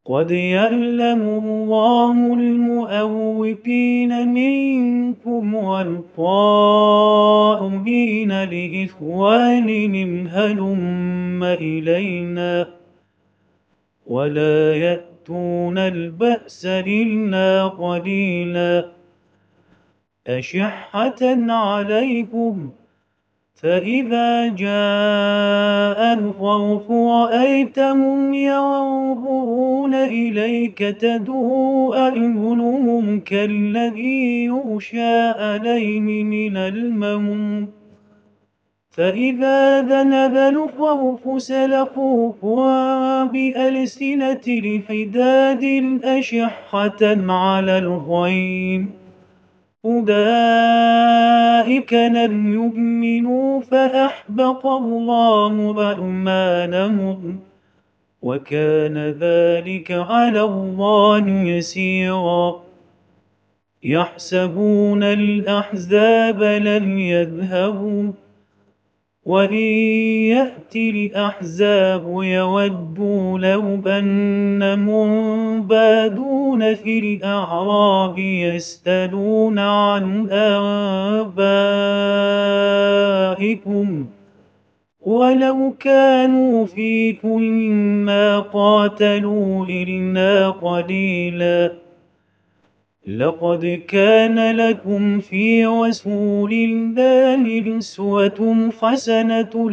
قد يعلم الله المعوقين منكم والقائلين لإخوانهم هلم إلينا ولا يأتون البأس إلا قليلا أشحة عليكم فإذا جاء الخوف رأيتهم ينظرون إليك تدعو أعينهم كالذي يغشى عليه من الموت فإذا ذهب الخوف سلقوكم بألسنة الحداد أشحة على الخير أولئك لم يؤمنوا فأحبط الله أعمالهم وكان ذلك على الله يسيرا يحسبون الأحزاب لم يذهبوا وإن يأتي الأحزاب يودوا لو أنهم بادون في الأعراب يسألون عن آبائكم ولو كانوا فيكم ما قاتلوا إلا قليلا لقد كان لكم في رسول الله أسوة حسنة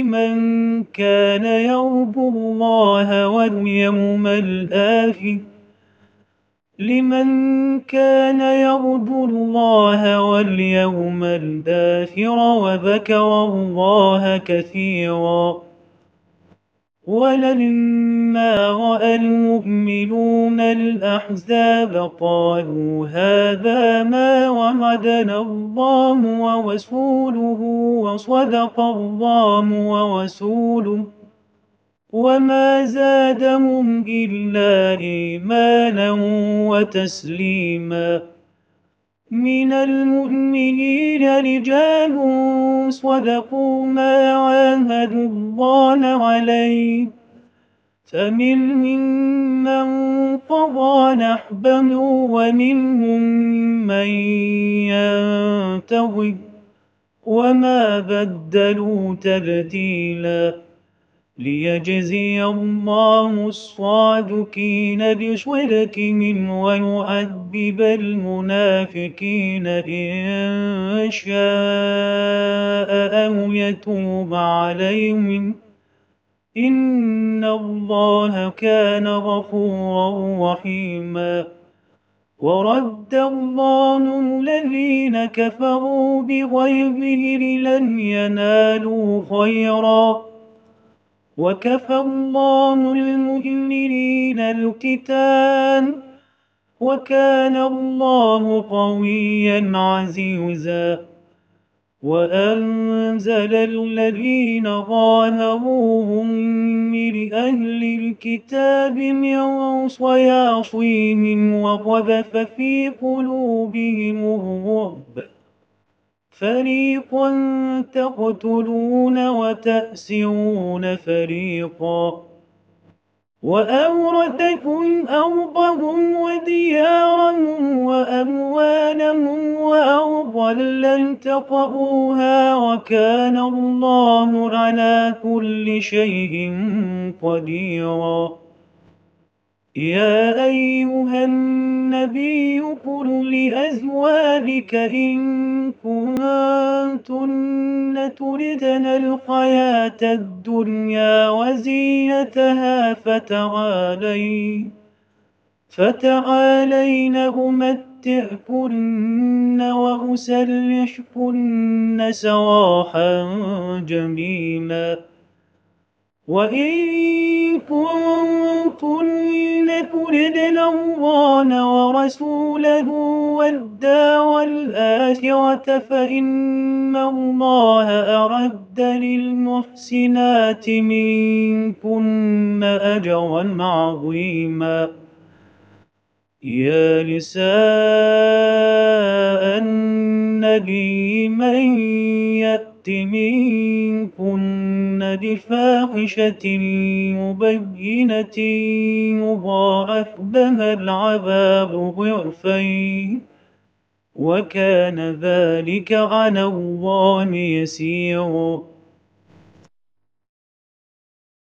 لمن كان يرجو الله واليوم الآخر وذكر الله كثيرا ولما رأى المؤمنون الأحزاب قالوا هذا ما وعدنا الله ورسوله وصدق الله ورسوله وما زادهم إلا إيمانا وتسليما من المؤمنين رجال صدقوا ما عاهدوا الله عليه فمنهم من قضى نحبه ومنهم من ينتظر وما بدلوا تبديلا ليجزي الله الصادقين بصدقهم ويعذب المنافقين إن شاء أو يتوب عليهم إن الله كان غفورا رحيما ورد الله الذين كفروا بغيظهم لن ينالوا خيرا وكفى الله المؤمنين القتال وكان الله قويا عزيزا وأنزل الذين ظاهروهم من أهل الكتاب من صياصيهم وقذف في قلوبهم الرعب فريقا تقتلون وتأسرون فريقا وأورثكم أرضهم وديارهم وأموالهم وأرضا لن تطئوها وكان الله على كل شيء قديرا يا أيها النبي قل لأزواجك إن كنتن تردن الحياة الدنيا وزينتها فتعالين أمتعكن وأسرحكن سراحا جميلا وإن كنتن تردن الله ورسوله والدار الآخرة فإن الله أعد للمحسنات منكن أجرا عظيما يا نساء النبي من يأت منكن بفاحشة مبينة يضاعف لها العذاب ضعفين وكان ذلك على الله يسيرا